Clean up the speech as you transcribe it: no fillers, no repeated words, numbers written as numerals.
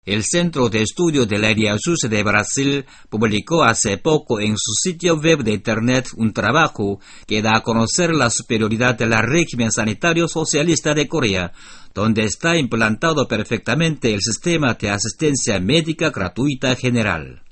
El Centro de Estudios del Área Sur de Brasil publicó hace poco en su sitio web de Internet un trabajo que da a conocer la superioridad del régimen sanitario socialista de Corea, donde está implantado perfectamente el sistema de asistencia médica gratuita general.